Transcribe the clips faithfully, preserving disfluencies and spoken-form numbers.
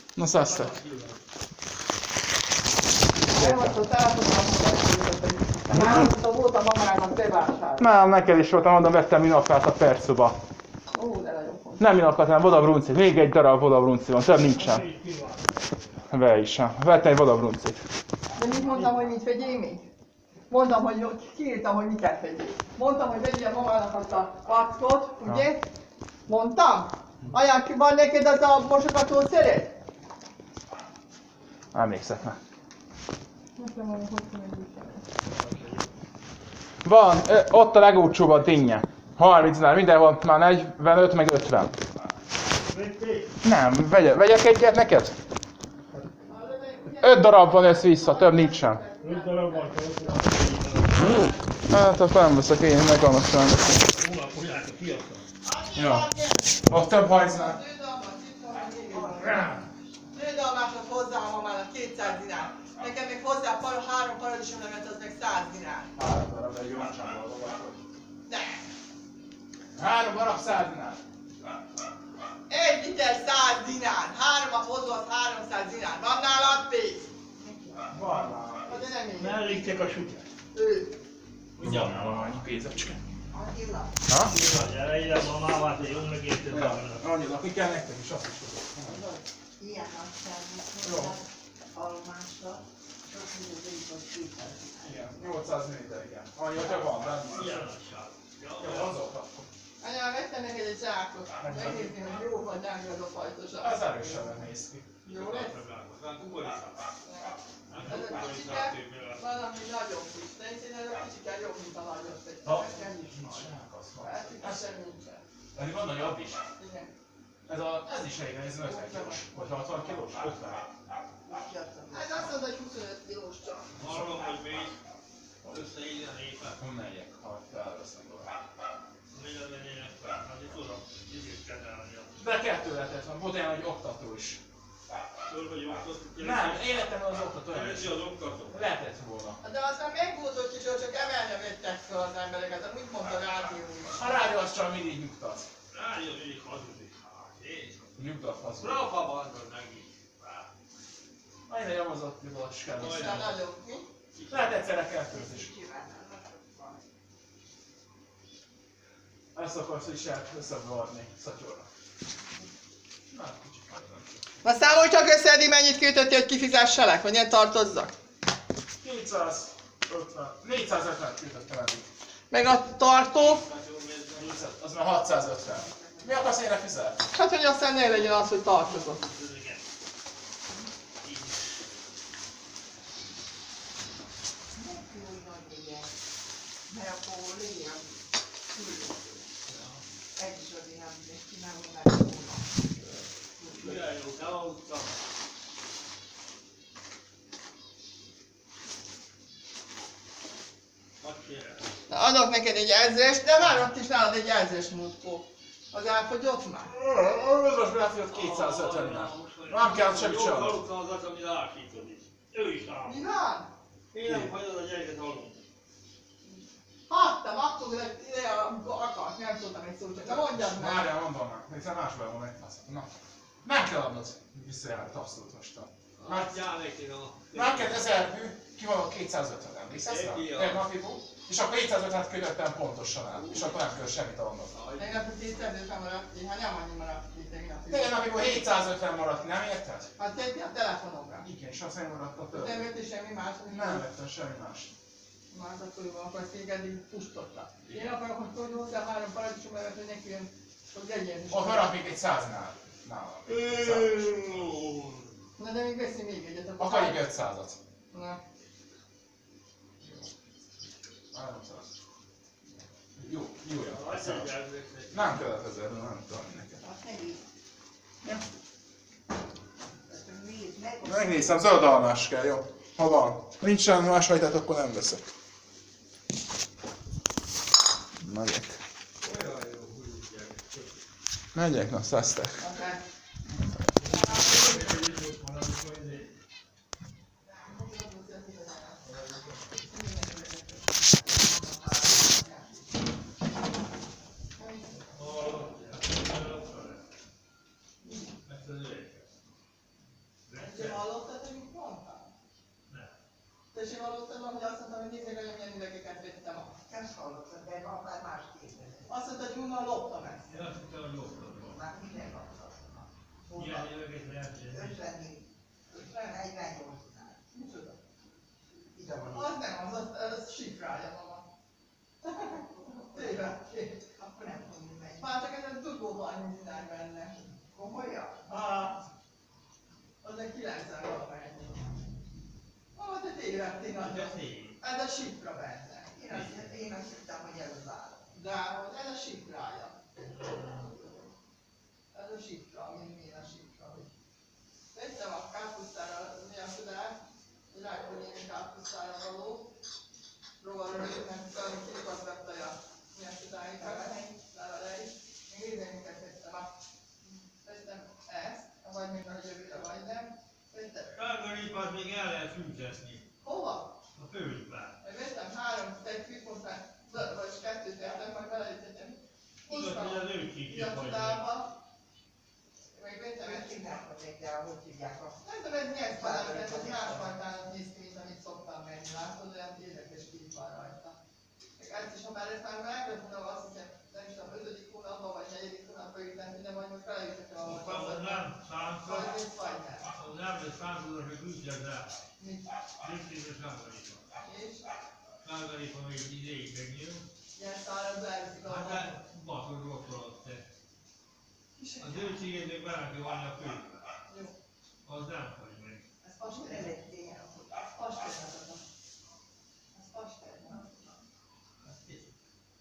Na szasztok. Nem, neked is voltam, mondom, vettem minakát a percuba. Nem minakat, hanem vodabruncit. Még egy darab vodabrunci van, több nincsen. Be is sem. Vettem egy vodabruncit. De mit mondtam, hogy mit vegyél még? Mondtam, hogy kiírtam, hogy miket vegyél. Mondtam, hogy vegyél mamának azt a vackot, ugye? Mondtam? Olyan ki van neked az a mosogató szeret? Emlékszek már. Van, ö, ott a legolcsóbb a dinnye. harmincnál mindenhol, már negyvenöt meg ötven. Nem, vegyek, vegyek egyet neked? öt darab van össze-vissza, több nincsen. öt darab van, Hát akkor nem veszek, én meg annak sem veszek. Ja. Ott több harmincnál. Nődalmásnak hozzá a mamának kétszáz dinár. Nekem még hozzá par, három paradicsomlevet, az meg száz dinár. Három darab egy jócsámból vagy. Ne! Három darab száz dinár. Egy liter száz dinár. Háromat hozol, az háromszáz dinár. Van nálad pénz? Van nálam. De nem én. Melléktek a sutyát. Ő. Van nálam annyi pénzecske. Attila. Ha? Gyere ide, mamával, te jól megérted. Annyira, mi kell nektek is, azt is tudok. Ilyen nagy szervizet, almásra, sok minden biztos kétszáz. Igen, nyolcszáz méter, igen. Annyi, hogyha van, de Ilyen nagyság. jó, azok akkor. Anyám, vettem neked egy zsákot. Megnézni, hogy jó vagy drága az a fajta zsák. Ez erősebben néz ki. Jó lesz? Ez a kicsike, valami nagyobb is. De én szerintem ez a kicsike jobb, mint a nagyobb. Ha? Nekem is nincs. Hát itt sem nincsen. Pedig van nagyobb is. Igen. Ez, a, ez is régen, ez ötven kilós. Vagy hatvan kilós? ötven. Hát azt mondod, hogy huszonöt kilós csak. Arról, hogy még összeírja éppen. Nem megyek, ha felvesznek oda. Mi lenne ének fel? Hát itt tudom, ízét kezelni. De kettő lehetett van, volt olyan, hogy oktató is. Föl vagy oktató? Nem, életemben az oktató nem is. Keresi az oktató. Lehetett volna. De aztán meg volt, hogy kicsit csak emelni vettek fel az embereket, mit mondta a rádió is. A rádió az csak mindig nyugtat. Rájön, mindig hazudik. Nyugtat hazud. Rafa bandod megint. Annyira nyomozott gyilkos kell. Aztán nagyobb, mi? Lehet egyszerre kettőt is. Ezt akarsz is el összevarni szatyorra. Na, kicsit majd. Na számolj csak össze, Edi, mennyit kiütöttél, hogy kifizesselek, hogy ilyen tartozzak? kétszázötven, négyszázötven küldöttem eddig. Meg a tartó? Az már hatszázötven. Mi akarsz érre fizetni? Hát, hogy aztán ne legyen az, hogy tartozott. Mert akkor legyen küldött. Egy is azért nem csinálom meg volna. Milyen jó, nem aludtam. Na, adok neked egy ezrest, de már ott is nálad egy ezres múltkor. Az elfogyott már? Az most befogyott kétszázötvennel. Nem kell semmit Jó, sem. aludtam az az, amit ásítod is. Ő is ám. Mi van? Én nem hagyod a gyereket aludni. Hattam, akkor ide, amikor akart, nem tudtam egy szót, csak de mondjad már. Várjál, mondom már, hiszen másból van megfaszhatom. Na, nem kell adnod visszajárat abszolút mostan. Látjál neki, na. Neked ezer hű, ki van a kétszázötven, emlékszel rá? Egy Egy napibú. És akkor hétszázötvenet küldöttem pontosan át, és akkor nem kell semmit adnod. Tegnap a kétszázötven maradt ki, hát nem annyi maradt ki tegnap. Tegnap napibú hétszázötven maradt ki, nem érted? Hát egy a telefonomra. Igen, és aztán maradt a több. Nem vettél semmi más? Nem vettem semmi más. Már az akkor jó, akkor ezt téged így pusztotta. Én akarok, hogy tudj hozzá három paradicsom levet, hogy neki jön, hogy legyen. Ott maradt még egy száznál. Nálam. Na de még veszi még egyet, akkor... Akkor egy ötszázat. Na. háromszáz. Jó, jó, jó. Azt mondják, Nem kellett ezzel, nem tudom neked. Azt nehéz. Ja. Azt nézd meg. Megnézem, zöld almás kell, jó? Ha van. Nincsen más hajtát, akkor nem veszek. Megyek. Megyek, na szesztek. Akár. És én valószínűleg, hogy azt mondtam, hogy nézzék, hogy milyen üvegeket vettem a... Ezt hallottad, de ma már más kérdezett. Azt mondta, hogy honnan loptam ezt. Én azt hittem, hogy loptad volna. Már minden kapcsolatban. Ilyen üveget lehet csinálni. ötvennégy, negyvennyolcnál. Micsoda? Ide van. Az nem, az, az, az sifrája, mama. Tévedtél. Akkor nem tudom, hogy megy. Már csak ezen tudóban csinálj benne. Komolyan? Hát, az egy kilencven valamelyik. Ah, te tévedtél De nagyon. szép. Ez a sifra benne. Én azt, én azt hittem, hogy ez az állat. De hogy ez a sifrája. Ez a sifra, ami milyen a sifra. Hogy vettem a káposztára, mi a tudás, hogy rákonyéni káposztára való. Rovarra jönnek, valami kirikaszgattaja. Mi a tudáikat, levelei. Még idejénket vettem a... Vettem ezt, vagy még a jövőre vagy nem. Vettem. Sárgaripát még el lehet fűteszni. Hova? A főzsbát. Vettem három tekvét, most már, vagy kettőt vettem, majd beleütöttem. Tudod, hogy az ő csíkja vagy. Meg vettem Őt egy hívják, hogy még, de hogy hívják azt. nem tudom, ez milyen szállat, ez egy másfajtának néz ki, mint amit szoktam venni, látod, olyan érdekes kép van rajta. Meg ezt is, ha már ezt már meg volna, azt hiszem, nem is tudom, ötödik hónapban vagy negyedik hónapban ütem, de majd most beleütöttem a Akkor az nem szánta, vagy mit vagy nem. az nem lesz szántóra, hogy küzdjed el. Mit? Gyökérre sárgaripa. És? Sárgaripa még idéig megnyíl. Ilyen száraz elviszik a Hát napot. de batod rotolott te. Az őcséged még bele kell vanni a főbe. Jó. Az nem vagy meg. Ez Most pastér. ez egy ilyen, hogy Ez pastér. Ez pastér. Azt hiszem.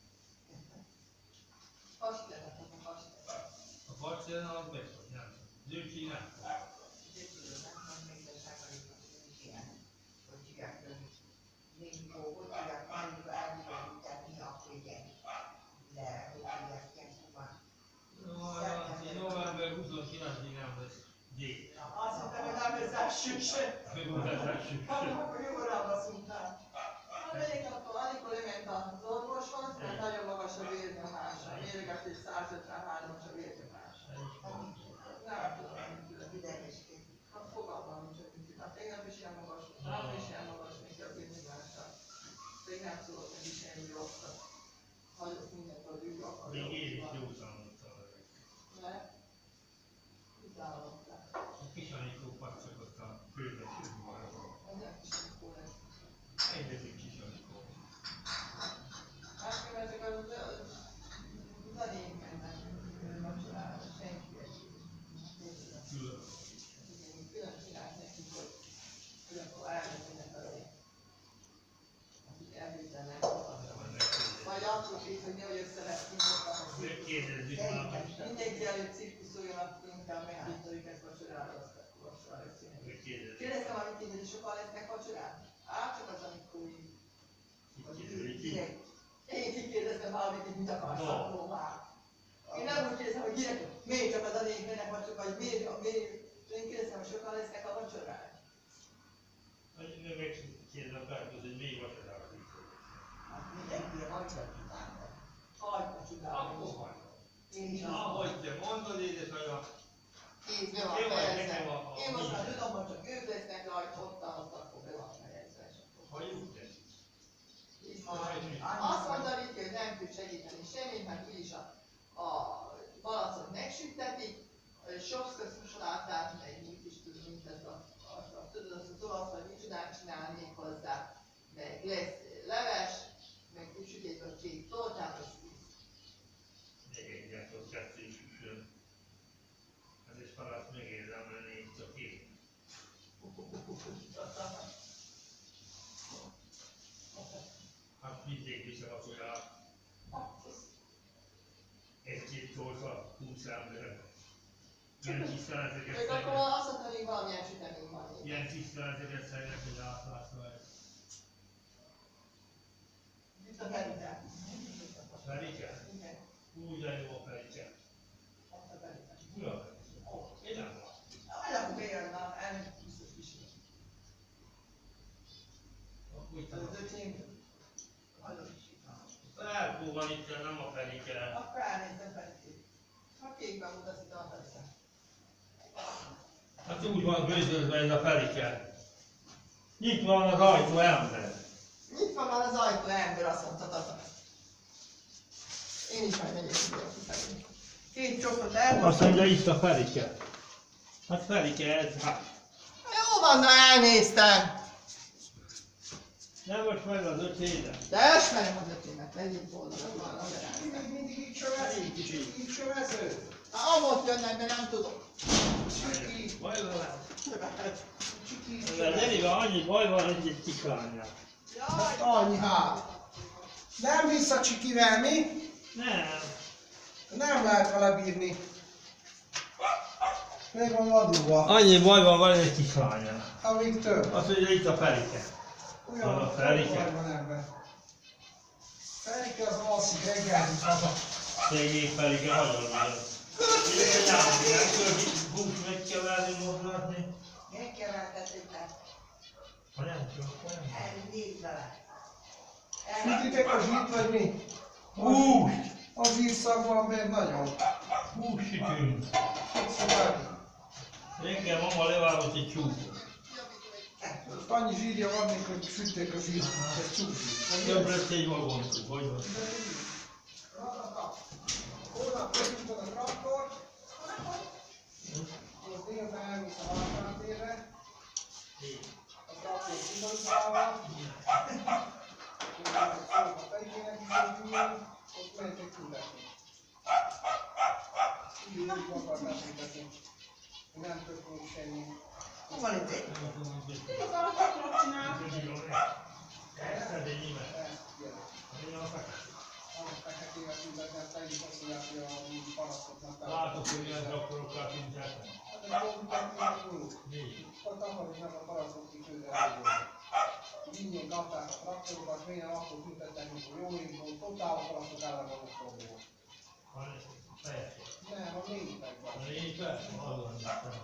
Pastér, a pastér. A parcellen az megfog, nem. Az őcség nem fog. Úgyhogy tudod, nem tudom, még a sárgaripát, hogy is ilyen, hogy hívják, hogy még mikor, hogy hívják, amikor elvilágítják, mi a kögyen. De, hogy hívják, ilyen kubán. November huszonkilencedikén nem lesz dél. Azt hittem, hogy nem lesz első se. Megmutatásuk. Akkor jó rába szúntál. Melyik akkor, amikor lement az orvoshoz, mert nagyon magas a vérnyomása. Mérgetés száz ötvenhárom-as a vérnyomása. Nem tudom, mit tudom. Idegesít. Hát fogalmam nincs, hogy mit tudom. Hát tegnap is ilyen magas, nap is ilyen magas neki a vérnyomása. Még nem szólott neki semmi rosszat. Hagyott mindent, hogy ő akar. Még én is jó számoltam. Ne? Utálották. A kis Anikó pacakott a főbesőbb marra. Ezek is amikor lesz. Egyetlen kis Anikó. Hát, mert csak az Danék mennek vacsorára, senki egy. Külön. Igen, külön csinált nekik, hogy hogy akkor elmennek felé. Akik elvételnek. Vagy akkor is, hogy nehogy összevesztünk a Megkérdezzük már. mindenki előtt cirkuszoljon, akkor inkább meghívta őket vacsorára, aztán vacsorára összenek. Megkérdezzük. Kérdeztem, amit kérdezni, sokan lesznek vacsorán? Á, csak az, amikor így. Kérdezzük. Én kikérdeztem már, amit mit akarsz, No. akkor már. Én nem úgy kérdezem, hogy gyerek, miért csak az a négy mennek vagy csak, vagy miért, miért. Én kérdeztem, hogy sokan lesznek a vacsorán. Hogy nem megkérdezem Párkhoz, hogy még vacsorára viszont. Hát mindenki ilyen hagyja utálni. Hagyta csodálni. Akkor hagyom. Én is azt Ahogy te mondod, édesanyja, Kész, be van Jó, fejezve. nekem a- a- Én most már minden. tudom, hogy csak ők lesznek rajta, ott ott akkor be van fejezve. és akkor- hagyjuk te. Azt mondta Riki, hogy nem tud segíteni semmit, mert úgyis a, a malacot megsüttetik, sokszor láttál, meg mit is tud, mint ez a, a, a tudod, azt az olasz, vagy micsodát csinálnék hozzá, meg lesz leves, meg sütét a két tortát, az víz. Még egyet ott kettő is üsön. Ez is falat megérdem lenni, csak én. Hát mindig viszem a toját. Egy-két torta, húsz ember. Ilyen tiszteleteket Meg akkor szegnek. azt mondta, hogy valamilyen sütemény van még. Ilyen tiszteleteket szegnek, hogy átlátszva ez. Itt a Ferite. Ferike? Igen, Úgy de jó a Ferike. ott a Ferite. Mi a Ferike? Én nem látom. Vagy akkor bejön, na, elmegy biztos kísérni. Akkor itt Az a... öcsém, Elkó van itt, nem a Ferike. akkor elnézem Feritét. Ha kékben mutatsz itt a Ferite. Hát úgy van gőzölve ez a Ferike. Itt van az ajtó ember. Itt van már az ajtó ember, azt mondta Tata. Én is majd megyek ide kifelé. Két csokot elmondtam. Azt mondja, itt a Ferike. Hát Ferike, ez hát. Jó van, na elnéztem. Nem most meg az ötédet. De elsmerem az ötémet, legyünk boldogak már a Mindig, mindig így csövezünk, így csövező. Hát amott jönnek, de nem tudok. Csiki, Baj velem. csiki, De Lerivel annyi baj van, hogy egy kislányja. Jaj, annyi hát. Nem vissza Csikivel, mi? Nem. Nem lehet vele bírni. Még van vadulva. Annyi baj van, van egy kislánya. Amíg több. Azt mondja, itt a Ferike. Olyan a Ferike. baj van ebben. Ferike az alszik reggelit haza. Szegény Ferike, nagyon nagyon. Ide egy állni, nem tudod, hús meg kell venni, mozgatni. Megkevertetek, Ha nem tudok, nem. elnézd vele. Sütitek a zsírt vagy mi? Hús! A zsírszag van benne nagyon. Hús sütünk. Szóval Reggel mama levágott egy csúkot. annyi zsírja van még, hogy sütték a zsírt. Ez csúszik. Több lesz egy vagontuk, hogy van? Holnap megütöd a traktort. És délben elmész a Várkánatérre. A traktor kibonzával. És a Ferikének is egy üljön. Ott mehetek tüntetni. Így úgy akartál tüntetni. Nem történik semmi. Hol van itt egy? mit akarok akkor csinálni? Ez egy nyilván. Ezt kérdez. Annak feketével tüntetni, aztán így azt mondják, hogy a parasztoknak nem. Látok, hogy ilyen traktorokkal tüntetnek. Hát ez jó, hogy Mi? ott akarnak a parasztok kitűzeni. Ingyen kapták a traktorokat, miért nem akkor tüntettek, mikor jó év volt, totál a parasztok ellen van a probléma. Van fejeség. Nem, a négyekben. A négyben? Azon is nem.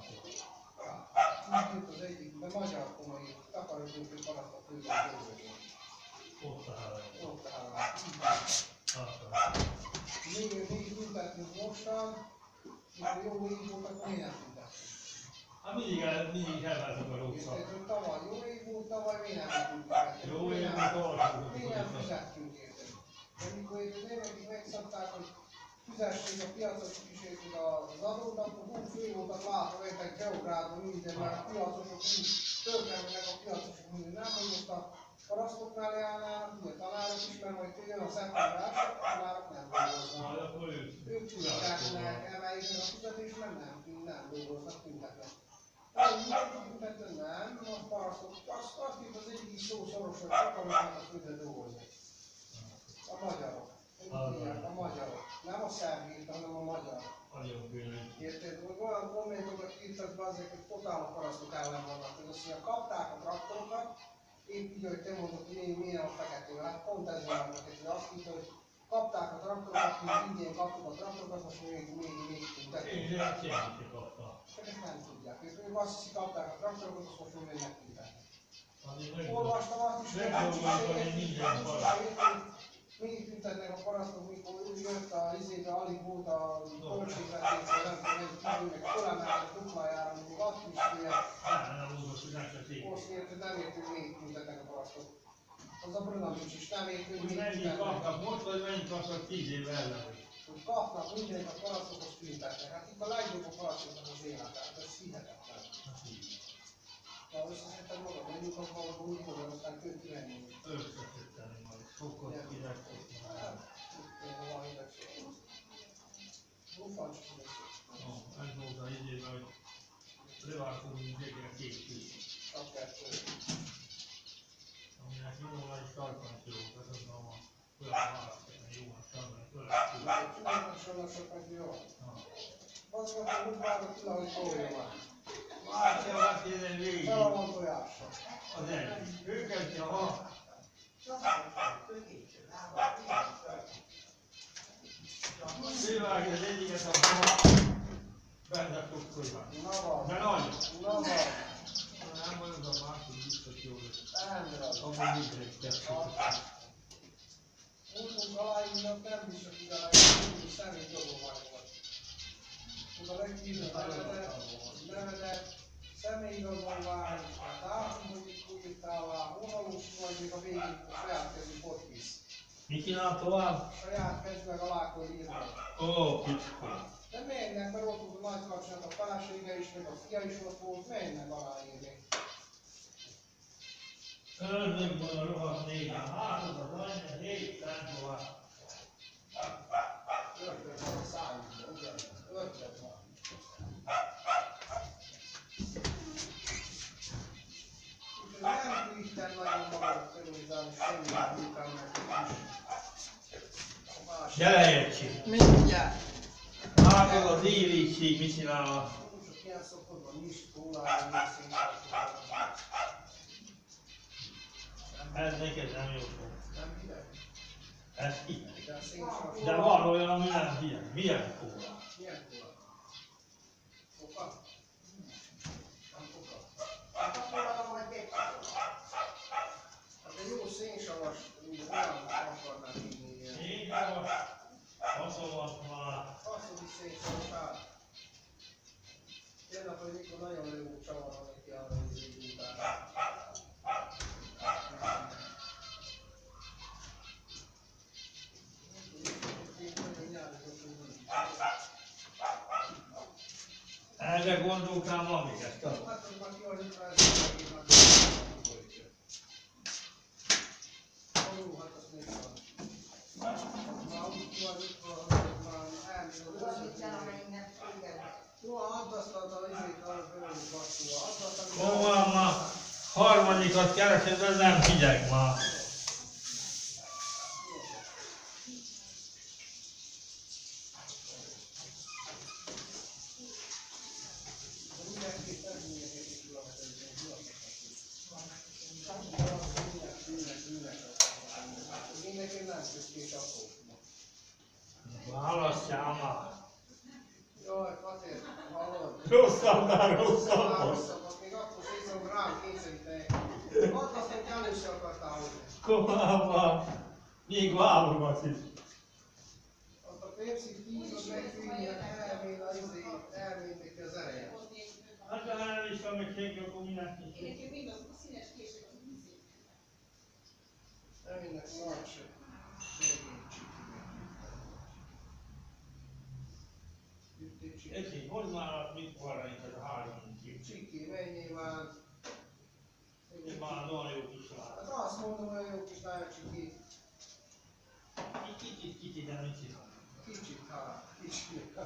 Így jött az egyik, de magyar komoly, takarodjunk, hogy parasztok tűzeni. Ott a három. Ott áll. Így van. Akkor. Még, még tüntetünk mostan, mikor jó év volt, akkor miért nem tüntettünk? Hát mindig, el, mindig elváltok a rosszat. Érted, hogy tavaly jó év volt, tavaly miért nem tüntettünk? Jó év, mikor alakul. Miért nem fizettünk érted? De mikor itt az évekig megszabták, hogy fizessék a piacosok is érted az adót, akkor húsz év óta látom érted Geográdon minden, mert a piacosok mind tönkremennek a piacosok minden. Nem, hogy most a parasztoknál járnának, ugye tanárok is, mert majd jön a szeptember első, a tanárok nem dolgoznak. Majd akkor ők. Ők tüntetnek, emeljék meg a fizetést, mert nem, nem dolgoznak, tüntetnek. Tüntetnek nem, a parasztok, azt, azt itt az egyik szó szoros, hogy akarnak a tüntet dolgozni. A magyarok. A magyarok. Nem a szerbét, hanem a magyar. Nagyon könnyű. Érted? Hogy olyan kommentokat írtak be azért, hogy totál a parasztok ellen vannak. Hogy azt mondja, kapták a traktorokat, épp így, hogy te mondod, hogy én milyen a feketével. Hát pont ez van annak, hogy azt írta, hogy kapták a traktorokat, mi ingyen kaptuk a traktorokat, most még, még, még tüntetünk. Én zsák semmit se kaptam. Csak ezt nem tudják. Ők azt hiszik, kapták a traktorokat, azt most még megtüntetnek. Azért meg Olvastam azt is, hogy nem dolgozom, hogy minden paraszt. még tüntetnek a parasztok, mikor ő jött a izébe, alig volt a költségvetésre, nem tudom, egy kívül, meg fölemeltek a duplájára, még azt is ilyen, Nem dolgozom, csak én. most érted, nem értünk, még tüntetnek a parasztok. Az a Brunamics is nem értünk, Hogy még mennyit tüntetnek. kaptak most, vagy mennyit kaptak tíz év ellen? Hogy kapnak mindent a parasztokhoz tüntetnek. Hát itt a legjobb a parasztoknak az élet, hát ez hihetetlen. De összeszedtem magam, menjünk abban, ahol úgy mondom, aztán kőt kimenjünk. Összeszedteni majd. Sokat kirakott. Hát, itt van indexő. Bufancs indexő. Ez volt az idében, hogy leváltunk mindenkinek két kis. Csak kettő. Aminek nyomóval is tartani tudok, ez az a olyan választani, jó, hát tanulni, fölött Csináltam soha sokat jó. Azt mondtam, hogy vágott tőle, hogy tolja már. Látja, azt érzem végig. Tele van tojása. Az egyik. Őket, ha Szélvágja az egyiket, akkor benne tudkodva. Na van. De nagy. Na van. Nem vagy az a másik biztos jó lesz. Endre. Abban mindegyik kettő. Múltunk aláírnak, nem biztos, hogy aláírnak, hogy személy dolgozás volt. Az a legkívül nevedet, nevedet, személy igazolvány, dátum, hogy itt úgy írtál, Mit csinál tovább? Saját kezd meg alákor írni. Ó, kicsit. De mennek, mert ott volt a nagykapcsolat, a felesége is, meg a fia is ott volt, mennek aláírni. Ördögből a rohadt négyen. Látod az anyja, hét szent tovább. Ördög van a szájukban, ugye? Ördög van. Úgyhogy nem küldtem nagyon magam körülizálni, semmilyen bújtám meg is. Gyere, Jecsi! Mindjárt. Látod az érítség, mit csinál? Csak ilyen szokott van, nincs kólára, nincs színváltozóra. Ez neked nem jó. Nem hideg? Ez hideg. De szénsavas. De van olyan, ami nem hideg. Milyen kóla? Milyen kóla? Foka? Nem foka. Hát akkor arra majd egy Hát egy jó szénsavas, úgy olyan akarnám hívni ilyen. Én javas. Hasonlat már. Haszodi szénsavas hát. Tényleg, hogy mikor nagyon jó csavar, amit járva az így után. Erre gondoltam, amíg ezt a... Hát az már kiadjuk rá, ez megint már kiadjuk. Ó, hát azt még van. Már úgy kiadjuk, hogy már elmondod össze. Jó, add azt a izét, arra belőlük basszúva. Add azt, amit... Ó, van ma. Harmadikat keresed, ez nem hideg már. Választjál már. Jaj, Pater, hallod? Rosszabbnál Már rosszabb. rosszabbat, még akkor szétszom rám kényszeríteni. Add azt, amit először akartál hozni. Komába. Még válogat is. Azt a Pepsi-t hívod meg, figyelj, elmél a izé, elmél neki az ereje. Hát ha nem is van, hogy kék, akkor minek nincs. Nem mindenki szart se. Egy hozd már, mit van itt ez a három kép. Csiki, menjél már. Én már nagyon jó kis lány. Hát azt mondom, hogy jó kis lány, Csiki. Kicsit, kicsit, de mit csinál? Kicsit, hát, kicsit.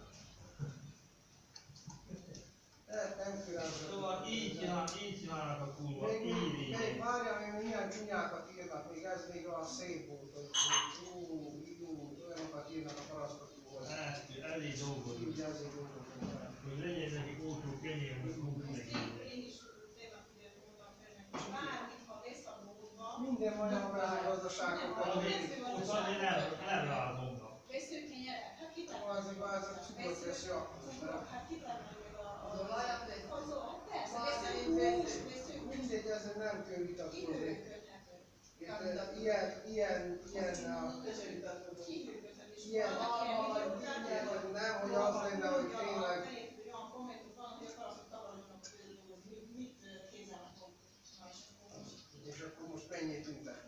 Hát nem különböző. Szóval így csinál, így csinálnak a kurva, Még, így még, így. még várjál, még milyen csúnyákat írnak, még ez még olyan szép volt, hogy ú, jú, olyanokat írnak a parasztokról. Ez, elég dolgozunk. Így azért dolgozunk. Hogy legyen nekik olcsó kenyér, hogy húsz meg így. Minden magyar mezőgazdaságokban Azért, ott azért nem, nem rázomnak. azért már ezek cukort veszi akkor. Az olajat, egy Mindegy, ezzel nem kell vitatkozni. Ilyen, ilyen, ilyen, ilyen, ilyen, vagy nem, hogy az lenne, hogy tényleg és akkor most mennyit tűntek?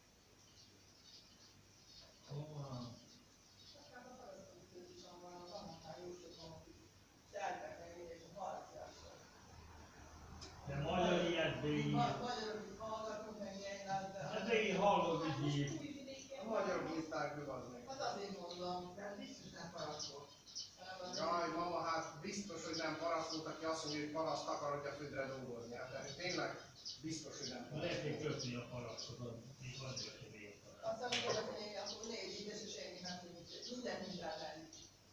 De magyar ilyet végig. magyarok hallgatunk meg ilyen, De végig hallod, hogy így. A magyar bírták meg az meg. hát azért mondom. Jaj, mama, hát biztos, hogy nem paraszt volt, aki azt mondja, hogy paraszt akar, hogy a földre dolgozni. Hát tényleg biztos, hogy nem Lehet, paraszt. hogy kötni a parasztot, mint van hogy a végtelen. Aztán amikor azt mondja, akkor négy éves, és senki nem tudja, minden minden lenni.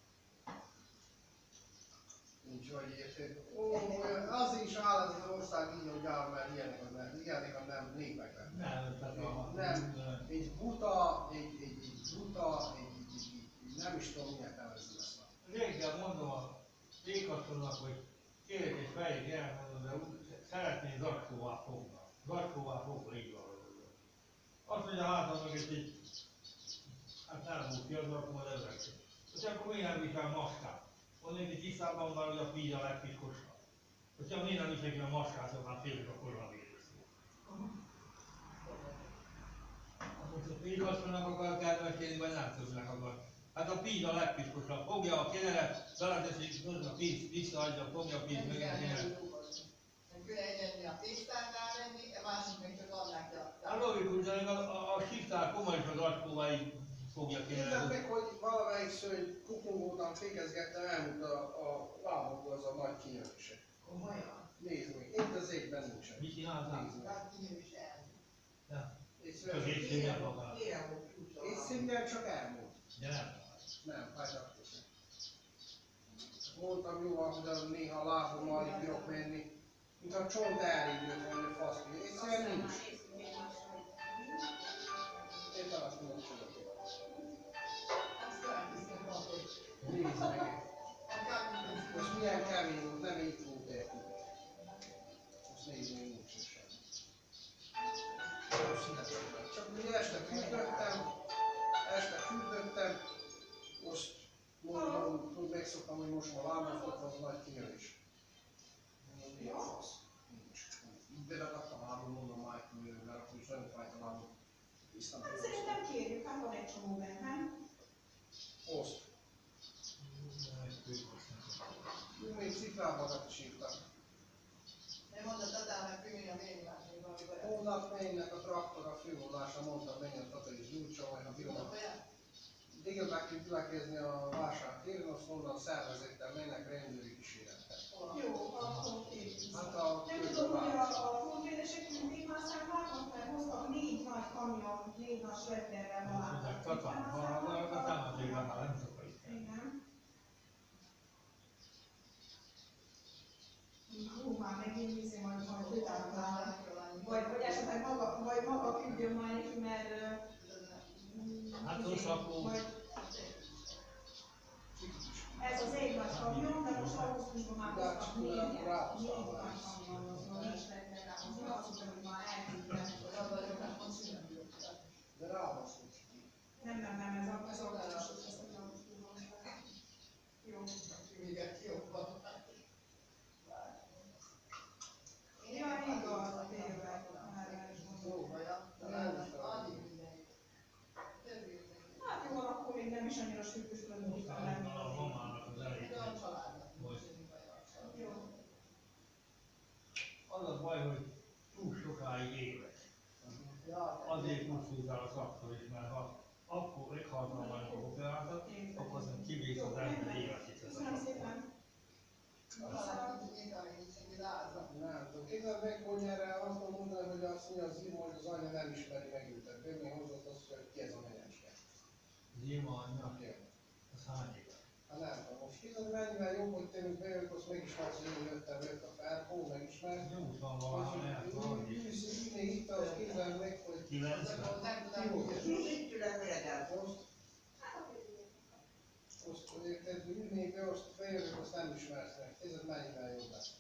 Nincs vagy érted. Ó, az is áll ez az ország így, hogy áll, mert ilyenek az nem, ilyenek az nem népek nem. Nem, tehát a... Nem, egy buta, egy, egy, egy buta, egy, egy, egy, egy, nem is tudom, miért nevezni ezt. Reggel mondom a Pékasszonynak, hogy kérek egy fejét elmondom, de úgy szeretné zacskóvá fogni. Zacskóvá fogva, így van. Azt mondja, hátam meg egy, hát nem volt ki, az akkor majd ezek. És akkor miért nem visel maskát? Mondjuk, hogy tisztában van, hogy a píj a legpiszkosabb. Hogyha miért nem visel ki a maskát, akkor már félük a koronavírus. Most a pídvacsónak akar kedveskedni, vagy nem többnek akar. Hát a píd a legpiszkosabb. Fogja a keneret, beleteszik, a píd, visszaadja, fogja a píd, meg a keneret. Külön egyenni a tésztát rávenni, a másik még csak adnák a... Hát logikus, de a, a, a siftár komoly az acskóval így fogja Képzeld keneret. meg, hogy valamelyik szőny kupongótan fékezgettem, elmúlt a, a lábokból az a nagy kinyövése. Komolyan? Nézd meg, itt az égben nincsen. Mit csináltál? Nézd meg. Tehát kinyő is el. Ja. Észre- Az éjszégen magát. Észszinten csak elmúlt. De nem. Nem, hagyjatok meg. Mondtam jóval, hogy néha a lábommal így bírok menni, mint a csont elégült volna faszni. Egyszerűen nincs. Én talán tudom csinálni. Azt elhiszem, hogy... Nézd meg. Most milyen kemény volt, nem így volt érteni. Most nézd meg, nincs is semmi. Csak ugye este fürdöttem, este fürdöttem, most mondom, hogy megszoktam, hogy most ma lábam az nagy kinyövés. Mondom, mi a fasz? Nincs. Így bedagadtam a lábam, mondom már kinyövő, mert akkor is nagyon fájt a lábam. Tisztán Hát szerintem kérjük, hát van egy csomó benne. Oszt. Ő még cifrábakat is írtak. Nem mondta Tatának külön a vérnyilás, hogy valamikor... Hónap mennek a traktor a fővonulása, mondta, menjen Tata és gyújtsa, majd ha bírom. Igen, meg kell gyülekezni a vásártéren, azt onnan szervezettel mennek rendőri kísérettel. Jó, akkor kérjük. Hát a Nem tudom, hogy a, a fódvédesek mindig már számlálnak, mert hoztak négy nagy kamion, négy nagy sledderrel Mondják, találtak. Tatán, a támadékben már nem sokkal is kell. Igen. Hú, már megint viszi, majd majd utána. Vagy, vagy esetleg maga, vagy maga küldjön már neki, mert... Hát most akkor... Majd ez az egy nagy kamion, de most augusztusban már hoztak négy négy nagy kamionozva, nincs legyen rá. Az azt hiszem, hogy már elküldtem. De ráadásul. Nem, nem, nem, ez a- ez augusztus, ezt nem augusztusban. Jó. Ja, igaz, tényleg. Erre is mondom. Hát jó, akkor még nem is annyira sürgős tudod, A lenni. mamának az elég. Jó. Az a baj, hogy túl sokáig éves. Azért kuszultál a szakszor is, mert ha akkor meghaltam majd a operáltat, akkor aztán kivész az ember életét. Köszönöm szépen. Nem tudom, képzeld meg, hogy erre azt tudom mondani, hogy azt mondja az író, hogy az anya nem ismeri meg őt. Tehát ő még hozott azt, hogy ki ez a menyeske. Zima anyja, Ki? az hány éve? Hát nem tudom, most képzeld mennyivel jobb, hogy tényleg bejövök, azt megismersz, hogy én jöttem, jött a felkó, megismer. nyolcvan valahány lehet valami. Ülsz még itt, azt képzeld meg, hogy kilencven. ki volt. Mit tőlem véledel? Most, most érted, ülnék be, azt bejövök, azt nem ismersz meg. Képzeld mennyivel jobb lesz.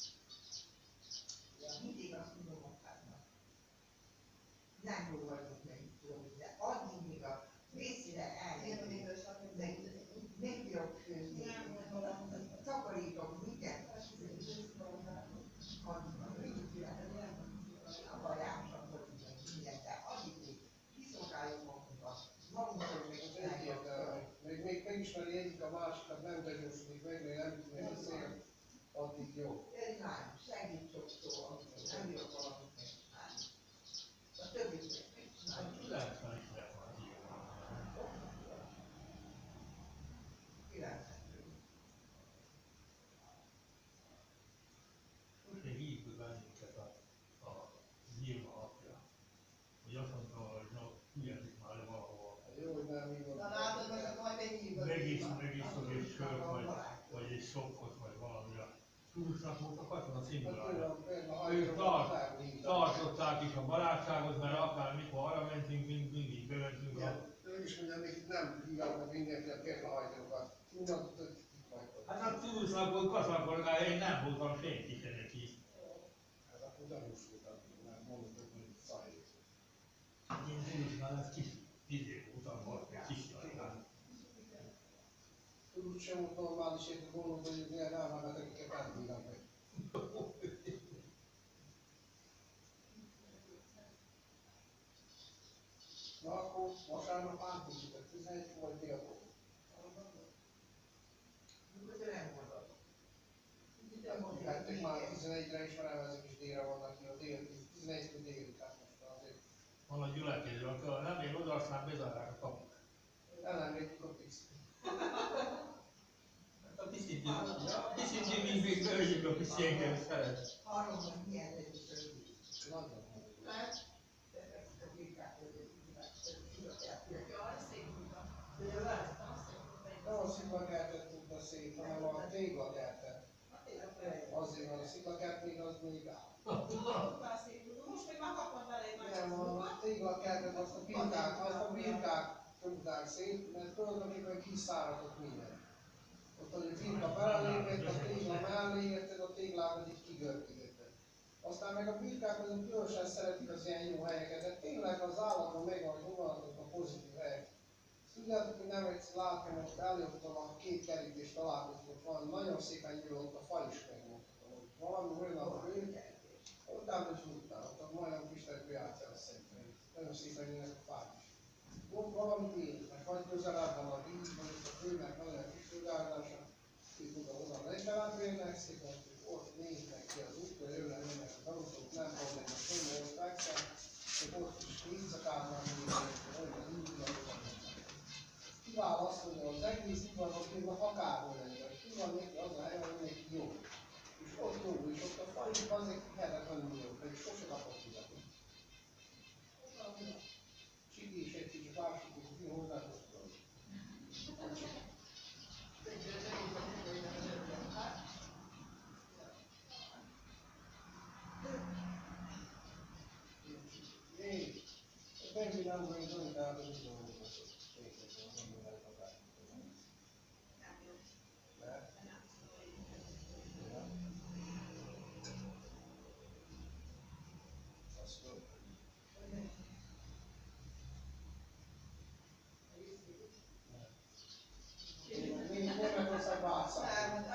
Mindig azt mondom apádnak. Nem jó vagyok meg itt tudom, de addig még a részére eljönni, meg nem bírok főzni, takarítok mindent, a bajásom, hogy mindent, de addig még kiszolgáljuk magunkat, magunkhoz meg Ez egyértelmű. Még, még megismeri egyik a másikat, nem begyorsulik meg, még nem tud meg beszélni, addig jó. Ez már segít sokszor, nem bírok valamit megcsinálni. A többi megcsinálni. kilencven is lehet már kilencvenből. most még hívjuk bennünket a, a Zilma apja. Hogy azt mondta, hogy na, hülyezik már le valahol. Jó, hogy nem így van. Megiszom, megiszom egy sört, vagy, vagy egy sokkot, vagy valamire. Túlszak voltak, az a szimbolája. Ők tart, tartották is a barátságot, mert akár mikor arra mentünk, mind, mindig bementünk a... Ő is mondja, még itt nem hívják meg mindenki a kérlehajtókat. Mindent itt vagytok. Hát a túlszakot kaszakorgál, én nem voltam senki se neki. Hát akkor gyanús voltam, mert mondod, hogy szajt. Én túlszaknál ez kis izé voltam, volt egy kis jajnál. Úgy sem volt normális, hogy gondolod, hogy milyen rávágat, akiket átbírnak meg. Na, jöttek már tizenegyre is, mert ezek is délre vannak ki, a dél, tizenegytől délig, tehát most azért. Van a gyülekező, akkor nem ér oda, aztán bezárják a kaput. Ellenvédjük a tiszt. A tisztítő mindig bőrjük a piszénket, szeret. Hallom, hogy milyen először. Nagyon. Nem a sziklakertet tudta szép, hanem a téglakertet. Azért van a sziklakert, még az még áll. Most még már kaptam vele egy nagy Nem, a téglakertet, azt a birkák, azt a birkák tudták szét, mert tulajdonképpen kiszáradott minden. Ott, hogy a birka belelépett, a tégla mellé érted, a téglákat így kigörgítette. Aztán meg a birkák azok különösen szeretik az ilyen jó helyeket, de tényleg az állatban megvan, hogy vonalatok a pozitív helyek. Tudjátok, hogy nem egyszer láttam, most eljöttem a két kerítés találkozót, van, nagyon szépen nyílva ott a fal is megmondhatom, hogy valami olyan a bőr, utána is utána, ott majdnem Pisterekbe játszál szerintem. Nagyon szépen jönnek a fák is. Ott valami tényleg, vagy közelebb van a víz, vagy a főnek nagyon a kis tudárdása, itt oda oda legelátérnek szépen, hogy ott néznek ki az útra, jönnek jönnek az autók, nem probléma, semmi ott fekszel, hogy ott is éjszakában néznek, olyan így, kiválasztani az egész iparnak, akárhol lenni, vagy ki van neki az a hely, ahol neki jó. És ott jó, és ott a fajuk azért hihetetlenül jó, pedig sose kapott fizetni. Csiki is egy kicsit lássuk, hogy mi hozzákoztunk. Én, nem nem vagyok, hogy tehát az idő volt. Németország Vácszálon.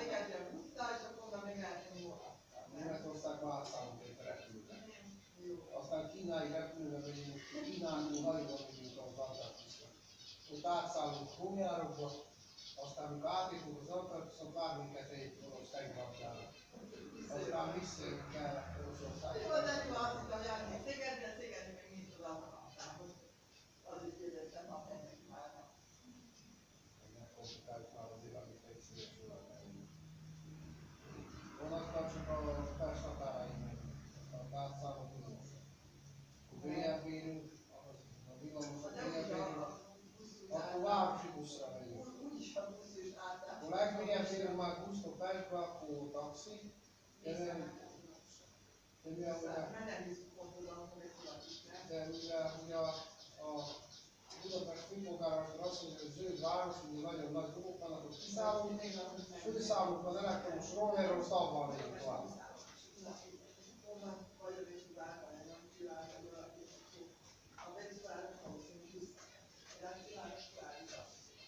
Németország Vácszálon repülnek. Aztán kínai repülőre megyünk, Kínából hajóval megyünk az Antarktiszra. Ott átszállunk hónjárokba, aztán amikor átértünk az Antarktiszon, vár minket egy orosz tengerpartjára. Aztán visszajövünk el Oroszországba. Jó, de jó, azt hittem, hogy járni Szegedre, Szegedre meg nincs oda a hatához. Az is kérdeztem, ha mennek már. Megkonsultáljuk már azért, amit egy szíves urat. Vonattal csak a Pest határáig megyünk, aztán átszállunk Villamosra. Bélyebb érünk, a Villamosra bélyebb érünk, akkor városi buszra megyünk. Úgyis a busz is átáll. A legmélyebb érünk már busztól Pestbe, akkor taxi. De nem, de mivel ugye, Mert nem hiszük pontosan, hogy egy de mivel ugye a, a Budapest főpolgármester azt mondja, hogy zöld város, ugye nagyon nagy dolgok vannak, hogy kiszállunk, főszállunk az elektromos rollerról, azt abban megyünk tovább. Onnan vagyok és utáltam, nem csináltam valaki. A bezvárok, ahhoz én hiszem. Nem csinálok, csináljuk.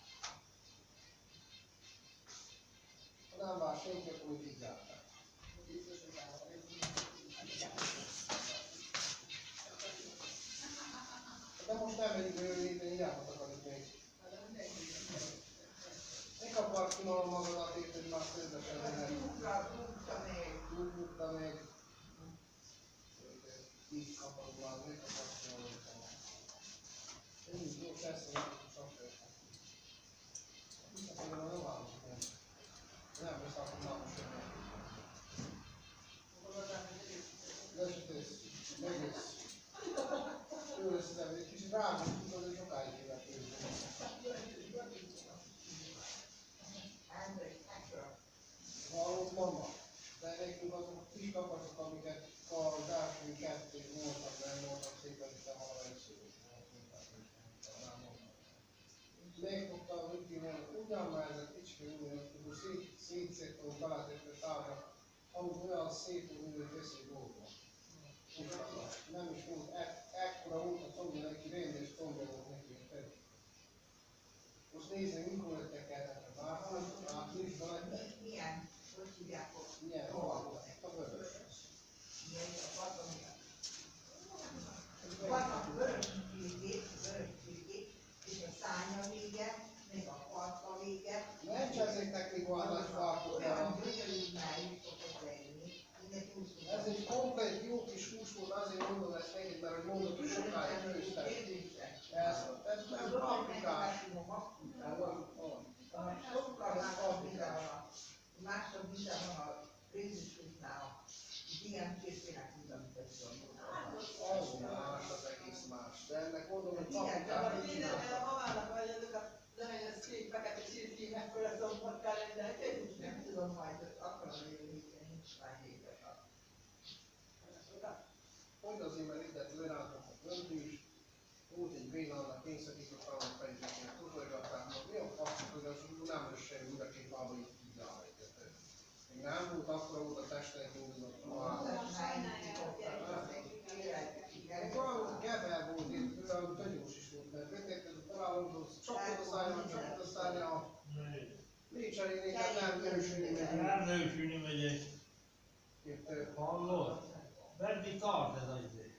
Ha nem vár senki, akkor úgy így járták. Biztos, hogy állom. De most nem megyünk a jövő héten, hiába akarjuk még. Még akar csinálom magadat, érted, hogy már közösen legyen. Nyugta még. Így akarok már, még akar csinálom. Én jó, persze, nem csak értem. Visszafelé nem állok meg. Nem visszafelé semmi. Lesütősz, megész. Jó lesz az ember, egy kicsit rágos, tudod, hogy sokáig évet őzni. Hallott mama, de nekünk azok a kis kapasok, amiket az első kettők voltak, nem voltak szépen, hiszen valamelyik szülők. Megfogta a rutinnal, ugyan már ez a kicsi unió, amikor szétszéttom beletette tárgyat, ahhoz olyan szép, hogy veszi dolgok. Nem is volt, ek, ekkora volt a combja neki, rendes combja volt neki, érted? Most nézzük, mikor jöttek el ezek a bárhányok, április belette. Milyen, hogy hívják ott? Milyen hol? A vörös. Milyen a patomia? Vannak vörös csirkét, vörös csirkét, és a szánya vége, meg a parka vége. Nem cseszéknek még van nagy falkot, olyan gyönyörű máj szokott lenni. azért, mert ide lőrátok a döntős, volt egy béna, annak kényszerítottam, hogy fejtőként tutorgatták, hogy mi a fasz, hogy az nem összejön mind a két lába itt így áll egyet. Még nem volt, akkor volt a testnek indulott a Egy valami Geber volt itt, olyan tögyós is volt, mert vetetted a találomból, csapott a szájban, csapott a szájban a Lécserénéket nem nősülni megyünk. Nem nősülni megyek. Hallod? Meddig tart ez az izé?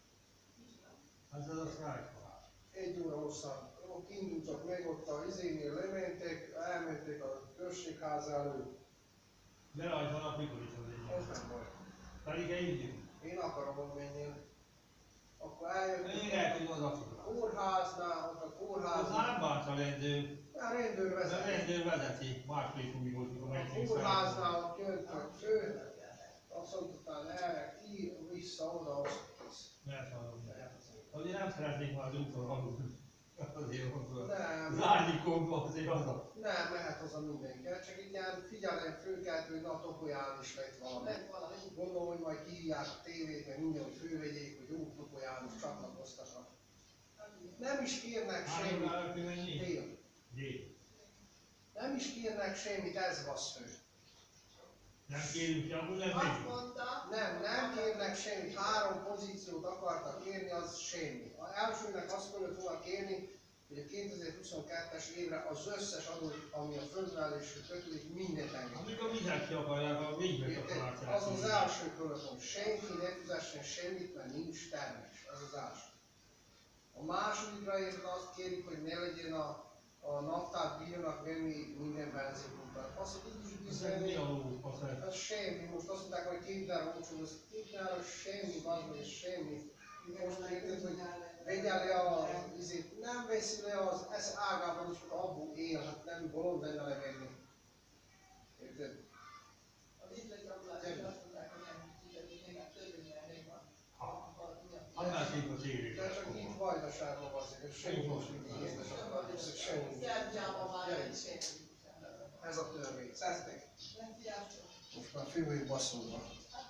Hát ez a sztrájkhalál. Egy óra hosszan. Ott indultak meg, ott a izénél lementek, elmentek a községház elő. De rajtanak mikor is az egy. Ez nem baj. Pedig együtt. Én akarom, hogy menjen. Akkor eljöttünk Én el tudom az a kórháznál, ott a Az kórháznál. nem bánt a rendőr. A rendőr A vezeti. rendőr vezeti. Másképp úgy volt, amikor A mentünk kórháznál ott jöttök fő, azt mondtál erre ki, vissza oda, azt kész. Mert hallom be. Azért nem szeretnék már az úton aludni. Azért mondom. Nem. Az árnyékokban azért az a... Nem, mehet az a mindenki. Csak így ilyen figyelem főkelt, hogy na topolyán is lett valami. Lett valami. Gondolom, hogy majd kihívják a tévét, meg minden, hogy fővegyék, hogy jó topolyán is csatlakoztasnak. Nem is kérnek Hány semmit. órára kimenni? Dél. Dél. Nem is kérnek semmit, ez vasz fő. Nem kérünk javul, nem Azt megyünk. mondta, Nem, nem kérnek semmit, három pozíciót akartak kérni, az semmi. Az elsőnek azt kellett volna kérni, hogy a kétezer-huszonkettes évre az összes adót, ami a földrelésről kötődik, mindent engedjük. Amikor mindent ki akarják, a végbe akarják. Az az első körött, hogy senki ne fizessen semmit, mert nincs termés. Ez az első. A másodikra érted azt kérik, hogy ne legyen a, a naftát bírjanak venni minden benzinpumpát. Azt, hogy így is Ez bizony, mi a ló? Az ez semmi. Most azt mondták, hogy két dára olcsó, ez két dára semmi, van, és semmi. Most érted, hogy vegye le a izét, nem veszi le az, ez ágában is, hogy abból él, hát nem bolond lenne levenni. Érted? az ízlegyavulásra azt mondták, hogy nem fizetik még, mert törvényen elég van. annál szép az érik. De csak itt Vajdaságban azért, semmi most így édesapám, semmi. Szerbiában már egy sér. Ez a törvény. Szesztek? Nem figyelsz? Most már fő vagyok basszóban.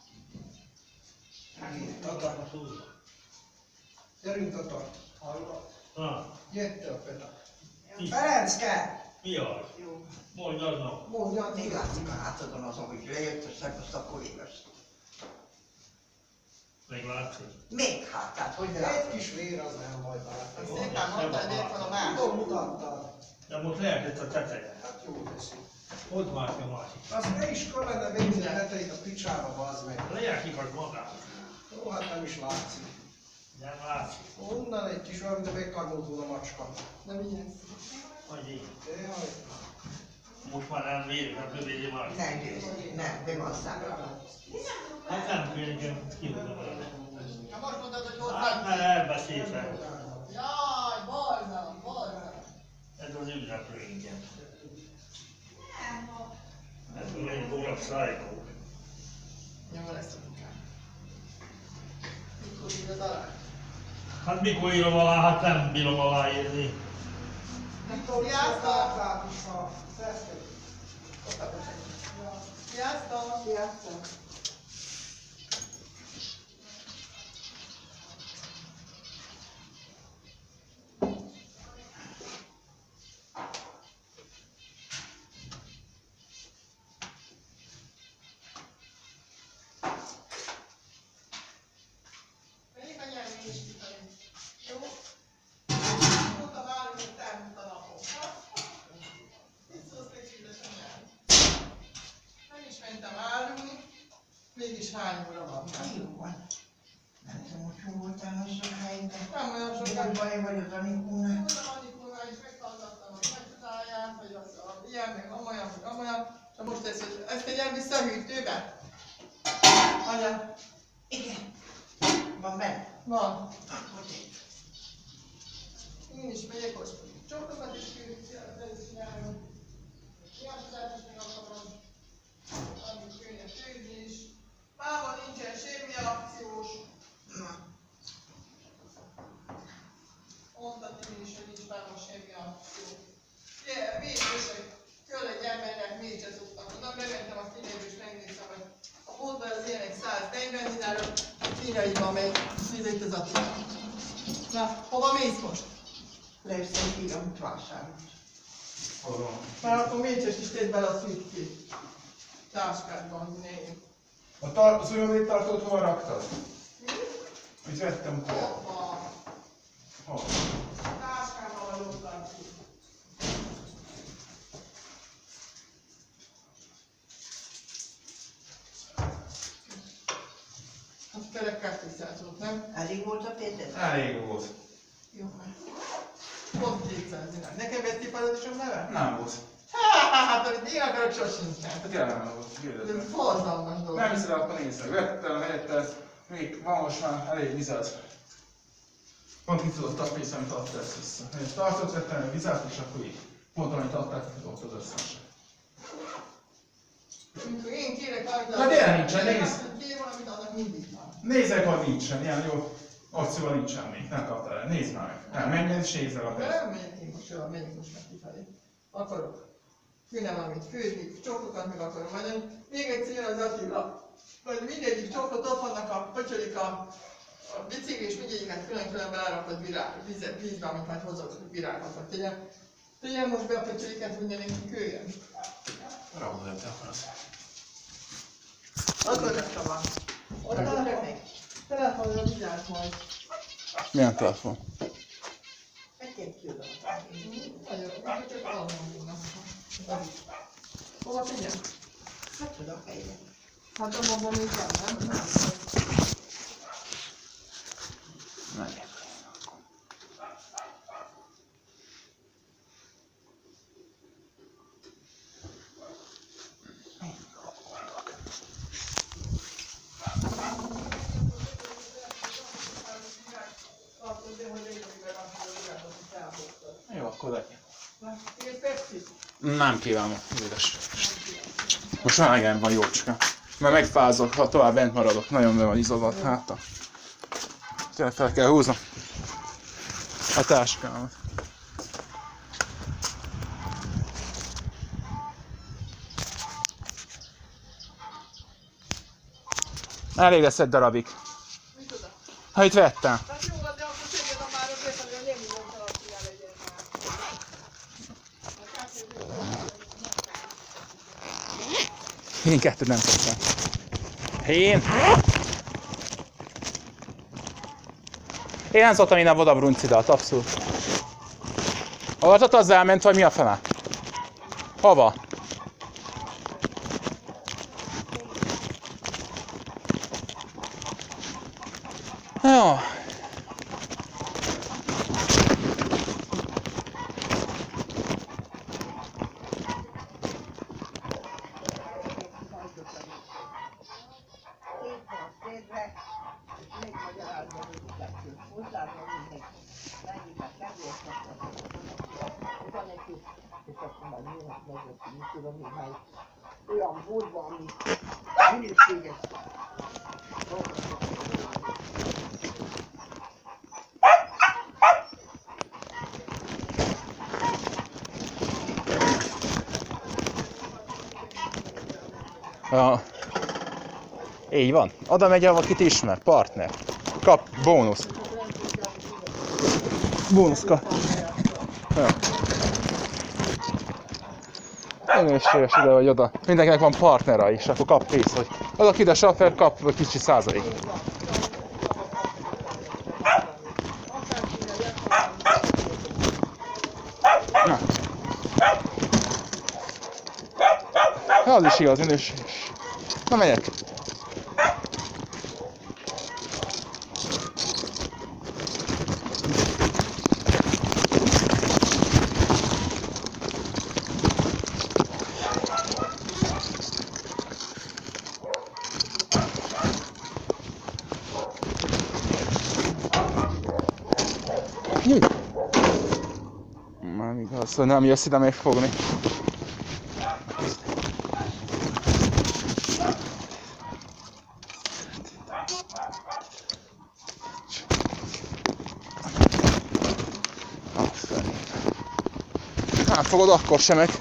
Tata. Gyerünk, Tata. Hallgat? Na, Jött a petak. Ferencke! mi az? Jó. Mondj aznak. Mondjad, Még látszik a hátadon azon, hogy lejött a szegoszt a kollégás. Meglátszik. Még hátát, hogy ne egy látod? kis vér az nem baj bár. Szépen mondtad, hogy van a más. Tudom, mutattad. De most lehetett a teteje. Hát jó teszi. Ott másik a másik. Az ne is kellene venni a tetejét a picsába, bazd meg. Lejátszik az magát. Ó, hát nem is látszik. Nem látszik. Onnan egy kis olyan, mint a megkarmolt volna a macska. Nem ilyen. Hogy így. Jaj. Most már nem vér, nem növényi már. Nem győz, nem, de van szállva. Hát nem kell nekem kihozom el. Na most mondod, hogy ott Hát van. már elbeszéltem. Jaj, borzalom, borzalom. Ez az ünneplő ingyen. Ez egy góra szájkó. Jó lesz a munkám. Mikor írod alá? Hát mikor írom alá, hát nem bírom aláírni. Mikor jártál is a szesztek? Sziasztok! Sziasztok! Menjünk a nyelvi is kifelé. Jó? Mondta várunk, hogy elmúlt a napok. Mit szólsz, te csillesen nyelv? Nem is mentem árulni, mégis hány óra van? Jó van. Nem tudom, hogy hol voltál az sokáig, de Nem olyan milyen sokáig. baj vagy az Anikónál. Mondtam Anikónál is, meghallgattam, hogy megcsinálják, hogy az a ilyen, meg amolyan, meg amolyan. És most ez, hogy ezt tegyen vissza a hűtőbe? Anya, Igen. Van benne? van. Akkor te. Én is megyek, most csokokat is csinálom. Játszatot is meg akarom. Amit könnyebb főzni is. Máma nincsen semmi akciós. Na, Mondta Timi is, hogy nincs máma semmi akció. Ugye, mécsesek, föl egy embernek mécse szoktam. Onnan bementem a kinébe és megnéztem, hogy a boltban az ilyenek száznegyven dinárok, mi kínaiba megy, nézzék ez a csinál. Na, hova mész most? Lesz egy fiam, amit vásárol. Már akkor mécses is tedd bele a szűkét. Táskádban, négy. A tar- az olyan tartót hol raktad? Mit vettem utána? Hoppa. Hol? Táskában valóban ki. Az kerek kétszáz volt, nem? Elég volt a Péter? Elég volt. Jó. Pont kétszáz dinár. Nekem vettél paradicsom neve? Nem volt. Hát, amit én akarok, sosincsen. Hát jelen nem volt. Kérdezem. Ez borzalmas dolog. Nem hiszed, akkor nézzek. Vettem helyette, még van most már elég vizet. Pont itt tudott a pénzt, amit adta ezt vissza. Egy tartott vettem a vizet, és akkor így. Pont amit adták, ott az összes. Amikor én kérek valamit, Na, tényleg nincsen, nézd. Kér valamit, annak mindig van. Nézzek, hogy nincsen. Ilyen jó opcióval nincsen még. Nem kaptál el. Nézd már meg. Nem, menj és nézd meg a De perc. nem megyek én most, jól, megyek most meg kifelé. Akarok főne valamit főzni, csokrokat meg akarom venni. Még egyszer jön az Attila, hogy mindegyik csokrot ott vannak a pöcsölik a, a bicikli, és mindegyiket külön-külön belárakod virág, vízbe, vízbe, amit majd hozok virágokat. Tegyen, tegyen most be a pöcsöliket, mindenki köljön. Raúl, te akarsz. Akkor van. Ott a telefonra vigyázz majd. Milyen telefon? Egyébként ki oda. Nagyon, akkor csak valamilyen volna. Hova figyelj? Hát oda helyre. Hát a babban még van, nem? Menjek. Jó, akkor legyen. Egy Pepsi. Nem kívánom, édes. Most már igen van jócska. Mert megfázok, ha tovább bent maradok. Nagyon be van izolva háta. Tényleg fel kell húznom a táskámat. Elég lesz egy darabig. Micsoda? Ha itt vettem. Hát jó, de akkor tegyed a már a befelé, hogy nem így alapján legyen már. Én kettőt nem tettem. Én? Én nem szoktam innen vodabruncidat, abszolút. Alatt az elment, vagy mi a fele? Hova? Jó. Olyan burva, ami hűséges. Ja. Így van. Oda megy, akit ismer, partner. Kap bónusz. Bónusz kap. Ja. Egészséges ide vagy oda. Mindenkinek van partnera is, akkor kap pénzt, hogy oda ide sofőr kap egy kicsi százalék. Na. Az is igaz, minőséges. Na megyek. Jaj. Már igaz, hogy nem jössz ide megfogni. Nem fogod akkor sem meg.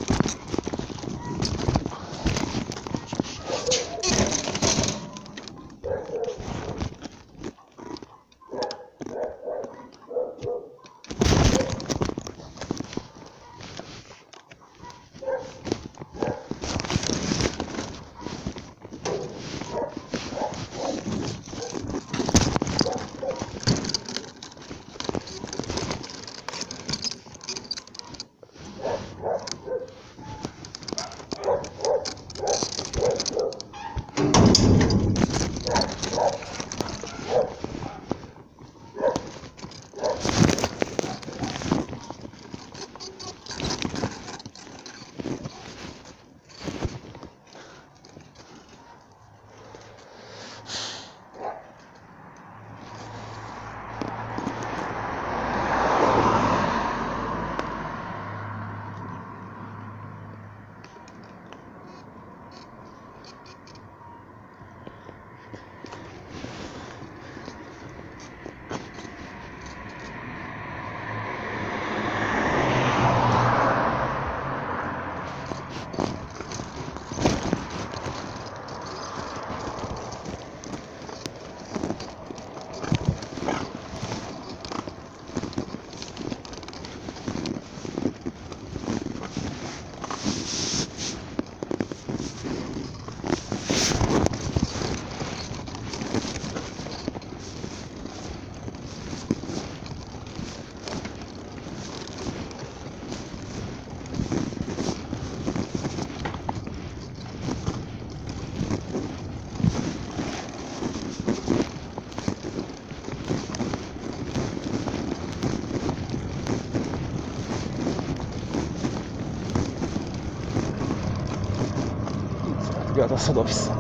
Hát azt oda-vissza.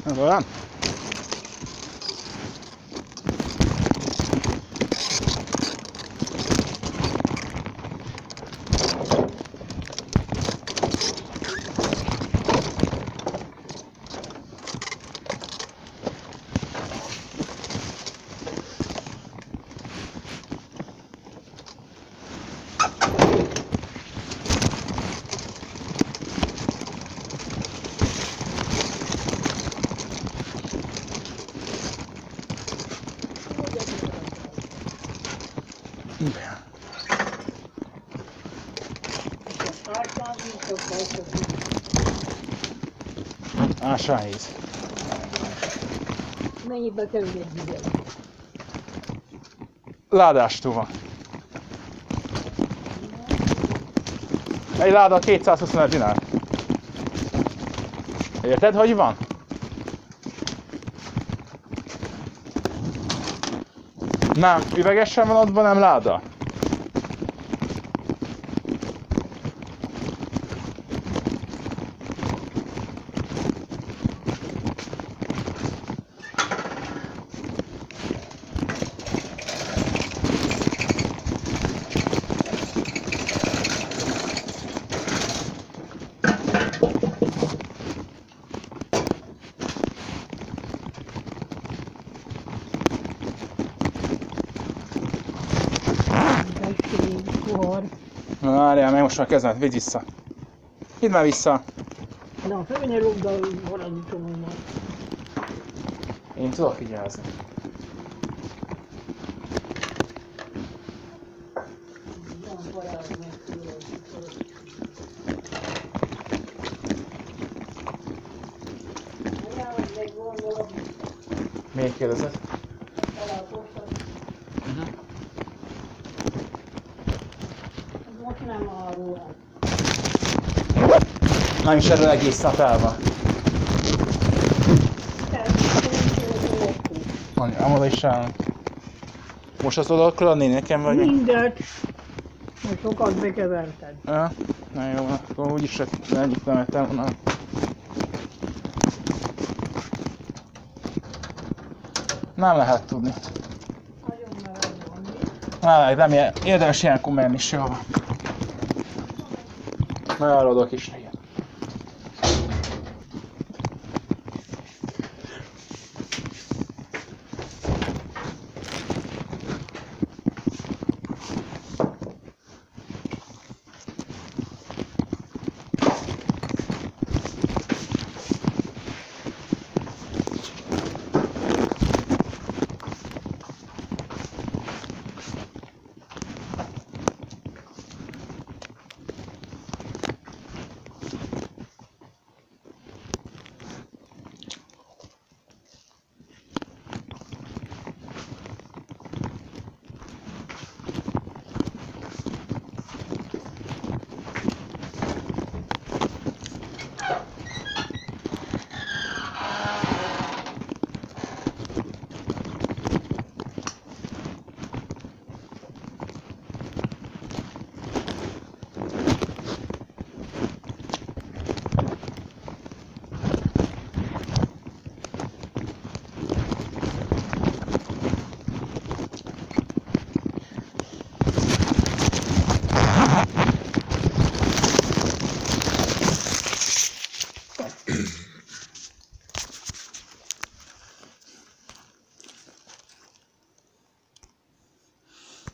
Ez olyan? Ásványvíz. Mennyibe kerül egy üveg? Ládástól. Egy láda kétszázhuszonöt dinár. Érted, hogy van? Nem, üvegesen van ott, nem láda. Na várjál, meg most már kezdem, vidd vissza. Vidd már vissza. Na, fölmenj rúgd a paradicsomomat. Én tudok vigyázni. Miért kérdezed? Uh-huh. Most nem arról. Nem is erről egész nap el van. Anyám, oda is állnak. Most azt oda akarod adni nekem vagy? Mindet. Most sokat bekeverted. Ja, na jó, akkor úgyis egyik nem ettem volna. Nem lehet tudni. Nem, nem érdemes ilyenkor menni sehova. Majd arra adok is neki.